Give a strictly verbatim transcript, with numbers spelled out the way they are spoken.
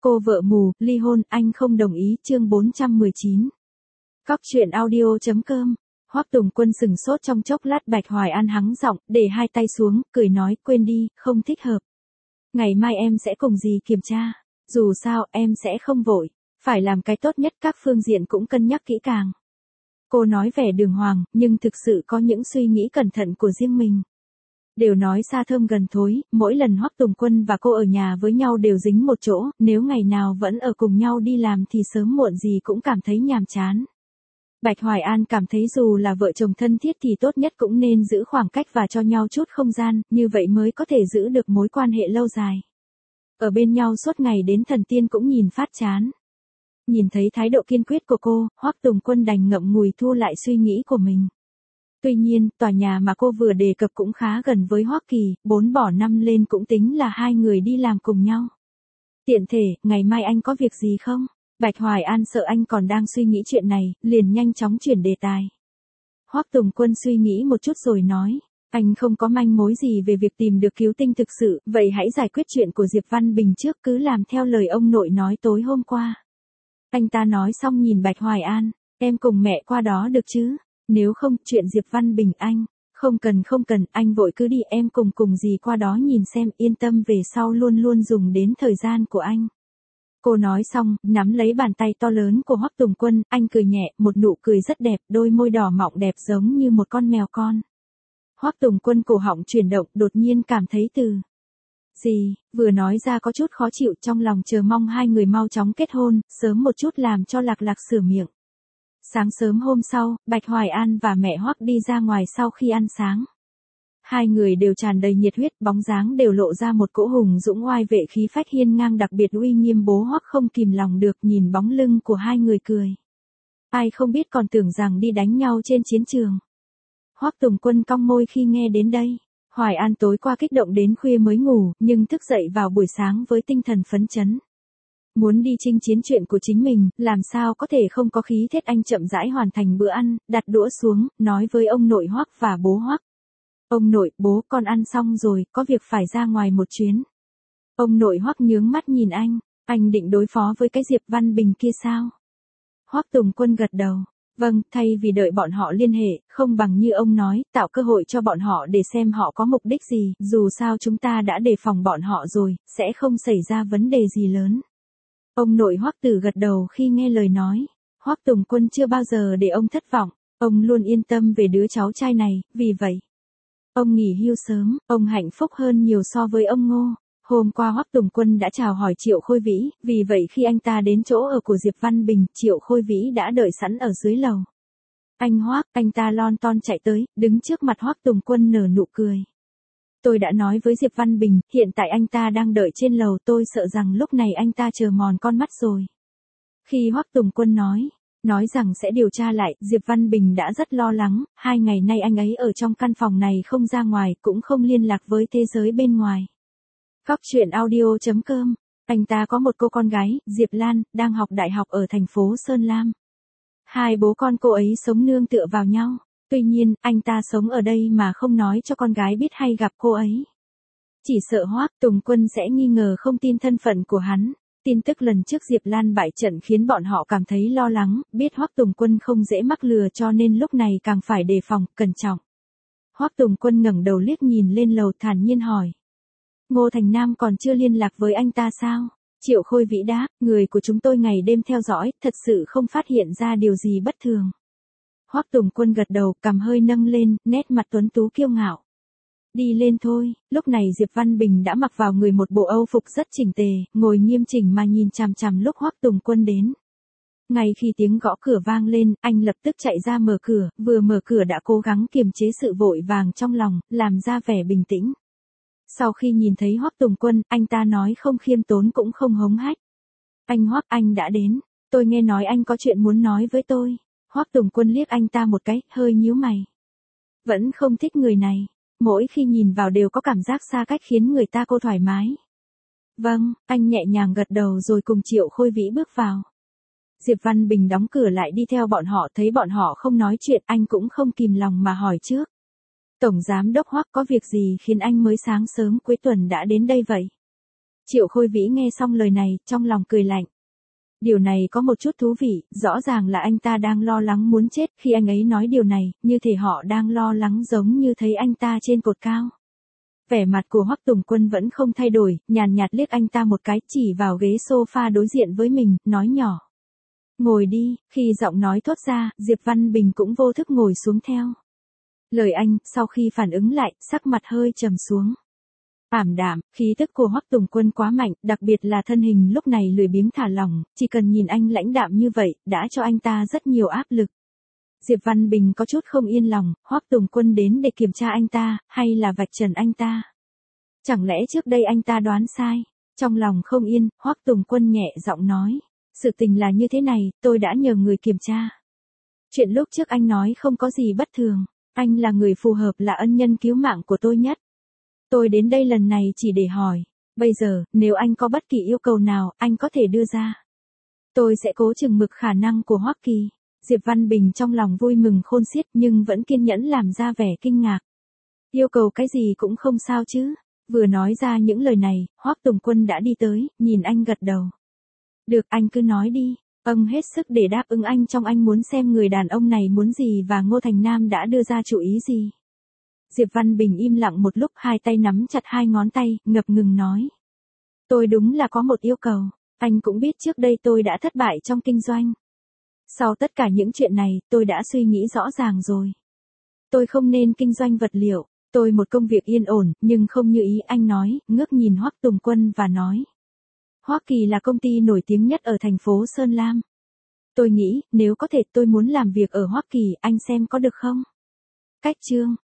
Cô vợ mù, ly hôn, anh không đồng ý, chương bốn trăm mười chín. Cóc truyện audio chấm com. Hoắc Tùng Quân sừng sốt trong chốc lát, Bạch Hoài An hắng giọng, để hai tay xuống, cười nói, quên đi, không thích hợp. Ngày mai em sẽ cùng dì kiểm tra. Dù sao, em sẽ không vội. Phải làm cái tốt nhất, các phương diện cũng cân nhắc kỹ càng. Cô nói vẻ đường hoàng, nhưng thực sự có những suy nghĩ cẩn thận của riêng mình. Đều nói xa thơm gần thối, mỗi lần Hoắc Tùng Quân và cô ở nhà với nhau đều dính một chỗ, nếu ngày nào vẫn ở cùng nhau đi làm thì sớm muộn gì cũng cảm thấy nhàm chán. Bạch Hoài An cảm thấy dù là vợ chồng thân thiết thì tốt nhất cũng nên giữ khoảng cách và cho nhau chút không gian, như vậy mới có thể giữ được mối quan hệ lâu dài. Ở bên nhau suốt ngày đến thần tiên cũng nhìn phát chán. Nhìn thấy thái độ kiên quyết của cô, Hoắc Tùng Quân đành ngậm ngùi thu lại suy nghĩ của mình. Tuy nhiên, tòa nhà mà cô vừa đề cập cũng khá gần với Hoắc Kỳ, bốn bỏ năm lên cũng tính là hai người đi làm cùng nhau. Tiện thể, ngày mai anh có việc gì không? Bạch Hoài An sợ anh còn đang suy nghĩ chuyện này, liền nhanh chóng chuyển đề tài. Hoắc Tùng Quân suy nghĩ một chút rồi nói, anh không có manh mối gì về việc tìm được cứu tinh thực sự, vậy hãy giải quyết chuyện của Diệp Văn Bình trước, cứ làm theo lời ông nội nói tối hôm qua. Anh ta nói xong nhìn Bạch Hoài An, em cùng mẹ qua đó được chứ? Nếu không, chuyện Diệp Văn Bình anh, không cần không cần, anh vội cứ đi, em cùng cùng dì qua đó nhìn xem, yên tâm về sau luôn luôn dùng đến thời gian của anh. Cô nói xong, nắm lấy bàn tay to lớn của Hoắc Tùng Quân, anh cười nhẹ, một nụ cười rất đẹp, đôi môi đỏ mọng đẹp giống như một con mèo con. Hoắc Tùng Quân cổ họng chuyển động, đột nhiên cảm thấy từ gì, vừa nói ra có chút khó chịu, trong lòng chờ mong hai người mau chóng kết hôn, sớm một chút làm cho Lạc Lạc sửa miệng. Sáng sớm hôm sau, Bạch Hoài An và mẹ Hoắc đi ra ngoài sau khi ăn sáng. Hai người đều tràn đầy nhiệt huyết, bóng dáng đều lộ ra một cỗ hùng dũng oai vệ, khí phách hiên ngang đặc biệt uy nghiêm. Bố Hoắc không kìm lòng được nhìn bóng lưng của hai người cười. Ai không biết còn tưởng rằng đi đánh nhau trên chiến trường. Hoắc Tùng Quân cong môi khi nghe đến đây. Hoài An tối qua kích động đến khuya mới ngủ, nhưng thức dậy vào buổi sáng với tinh thần phấn chấn. Muốn đi chinh chiến chuyện của chính mình, làm sao có thể không có khí thế. Anh chậm rãi hoàn thành bữa ăn, đặt đũa xuống, nói với ông nội Hoắc và bố Hoắc. Ông nội, bố, con ăn xong rồi, có việc phải ra ngoài một chuyến. Ông nội Hoắc nhướng mắt nhìn anh, anh định đối phó với cái Diệp Văn Bình kia sao? Hoắc Tùng Quân gật đầu. Vâng, thay vì đợi bọn họ liên hệ, không bằng như ông nói, tạo cơ hội cho bọn họ để xem họ có mục đích gì, dù sao chúng ta đã đề phòng bọn họ rồi, sẽ không xảy ra vấn đề gì lớn. Ông nội Hoắc Tử gật đầu khi nghe lời nói. Hoắc Tùng Quân chưa bao giờ để ông thất vọng, ông luôn yên tâm về đứa cháu trai này, vì vậy ông nghỉ hưu sớm, ông hạnh phúc hơn nhiều so với ông Ngô. Hôm qua Hoắc Tùng Quân đã chào hỏi Triệu Khôi Vĩ, vì vậy khi anh ta đến chỗ ở của Diệp Văn Bình, Triệu Khôi Vĩ đã đợi sẵn ở dưới lầu. Anh Hoắc, anh ta lon ton chạy tới, đứng trước mặt Hoắc Tùng Quân nở nụ cười. Tôi đã nói với Diệp Văn Bình, hiện tại anh ta đang đợi trên lầu, tôi sợ rằng lúc này anh ta chờ mòn con mắt rồi. Khi Hoắc Tùng Quân nói, nói rằng sẽ điều tra lại, Diệp Văn Bình đã rất lo lắng, hai ngày nay anh ấy ở trong căn phòng này không ra ngoài, cũng không liên lạc với thế giới bên ngoài. Cóc truyện audio chấm com, anh ta có một cô con gái, Diệp Lan, đang học đại học ở thành phố Sơn Lam. Hai bố con cô ấy sống nương tựa vào nhau. Tuy nhiên, anh ta sống ở đây mà không nói cho con gái biết hay gặp cô ấy. Chỉ sợ Hoắc Tùng Quân sẽ nghi ngờ không tin thân phận của hắn. Tin tức lần trước Diệp Lan bại trận khiến bọn họ cảm thấy lo lắng, biết Hoắc Tùng Quân không dễ mắc lừa cho nên lúc này càng phải đề phòng, cẩn trọng. Hoắc Tùng Quân ngẩng đầu liếc nhìn lên lầu, thản nhiên hỏi. Ngô Thành Nam còn chưa liên lạc với anh ta sao? Triệu Khôi Vĩ đáp, người của chúng tôi ngày đêm theo dõi, thật sự không phát hiện ra điều gì bất thường. Hoắc Tùng Quân gật đầu, cằm hơi nâng lên, nét mặt tuấn tú kiêu ngạo. Đi lên thôi. Lúc này Diệp Văn Bình đã mặc vào người một bộ âu phục rất chỉnh tề, ngồi nghiêm chỉnh mà nhìn chằm chằm lúc Hoắc Tùng Quân đến. Ngay khi tiếng gõ cửa vang lên, anh lập tức chạy ra mở cửa, vừa mở cửa đã cố gắng kiềm chế sự vội vàng trong lòng, làm ra vẻ bình tĩnh. Sau khi nhìn thấy Hoắc Tùng Quân, anh ta nói không khiêm tốn cũng không hống hách. Anh Hoắc, anh đã đến, tôi nghe nói anh có chuyện muốn nói với tôi. Hoắc Tùng Quân liếc anh ta một cái, hơi nhíu mày. Vẫn không thích người này, mỗi khi nhìn vào đều có cảm giác xa cách khiến người ta cô thoải mái. Vâng, anh nhẹ nhàng gật đầu rồi cùng Triệu Khôi Vĩ bước vào. Diệp Văn Bình đóng cửa lại đi theo bọn họ, thấy bọn họ không nói chuyện, anh cũng không kìm lòng mà hỏi trước. Tổng giám đốc Hoắc, có việc gì khiến anh mới sáng sớm cuối tuần đã đến đây vậy? Triệu Khôi Vĩ nghe xong lời này, trong lòng cười lạnh. Điều này có một chút thú vị, rõ ràng là anh ta đang lo lắng muốn chết khi anh ấy nói điều này, như thể họ đang lo lắng giống như thấy anh ta trên cột cao. Vẻ mặt của Hoắc Tùng Quân vẫn không thay đổi, nhàn nhạt liếc anh ta một cái, chỉ vào ghế sofa đối diện với mình, nói nhỏ. Ngồi đi, khi giọng nói thốt ra, Diệp Văn Bình cũng vô thức ngồi xuống theo. Lời anh, sau khi phản ứng lại, sắc mặt hơi trầm xuống. Ảm đạm, khí tức của Hoắc Tùng Quân quá mạnh, đặc biệt là thân hình lúc này lười biếng thả lỏng, chỉ cần nhìn anh lãnh đạm như vậy, đã cho anh ta rất nhiều áp lực. Diệp Văn Bình có chút không yên lòng, Hoắc Tùng Quân đến để kiểm tra anh ta, hay là vạch trần anh ta? Chẳng lẽ trước đây anh ta đoán sai? Trong lòng không yên, Hoắc Tùng Quân nhẹ giọng nói. Sự tình là như thế này, tôi đã nhờ người kiểm tra. Chuyện lúc trước anh nói không có gì bất thường, anh là người phù hợp là ân nhân cứu mạng của tôi nhất. Tôi đến đây lần này chỉ để hỏi, bây giờ, nếu anh có bất kỳ yêu cầu nào, anh có thể đưa ra. Tôi sẽ cố chừng mực khả năng của Hoắc Kỳ. Diệp Văn Bình trong lòng vui mừng khôn xiết nhưng vẫn kiên nhẫn làm ra vẻ kinh ngạc. Yêu cầu cái gì cũng không sao chứ. Vừa nói ra những lời này, Hoắc Tùng Quân đã đi tới, nhìn anh gật đầu. Được, anh cứ nói đi. Ông hết sức để đáp ứng anh trong anh muốn xem người đàn ông này muốn gì và Ngô Thành Nam đã đưa ra chủ ý gì. Diệp Văn Bình im lặng một lúc, hai tay nắm chặt hai ngón tay, ngập ngừng nói. Tôi đúng là có một yêu cầu, anh cũng biết trước đây tôi đã thất bại trong kinh doanh. Sau tất cả những chuyện này, tôi đã suy nghĩ rõ ràng rồi. Tôi không nên kinh doanh vật liệu, tôi một công việc yên ổn, nhưng không như ý anh nói, ngước nhìn Hoắc Tùng Quân và nói. Hoắc Kỳ là công ty nổi tiếng nhất ở thành phố Sơn Lam. Tôi nghĩ, nếu có thể tôi muốn làm việc ở Hoắc Kỳ, anh xem có được không? Cách chương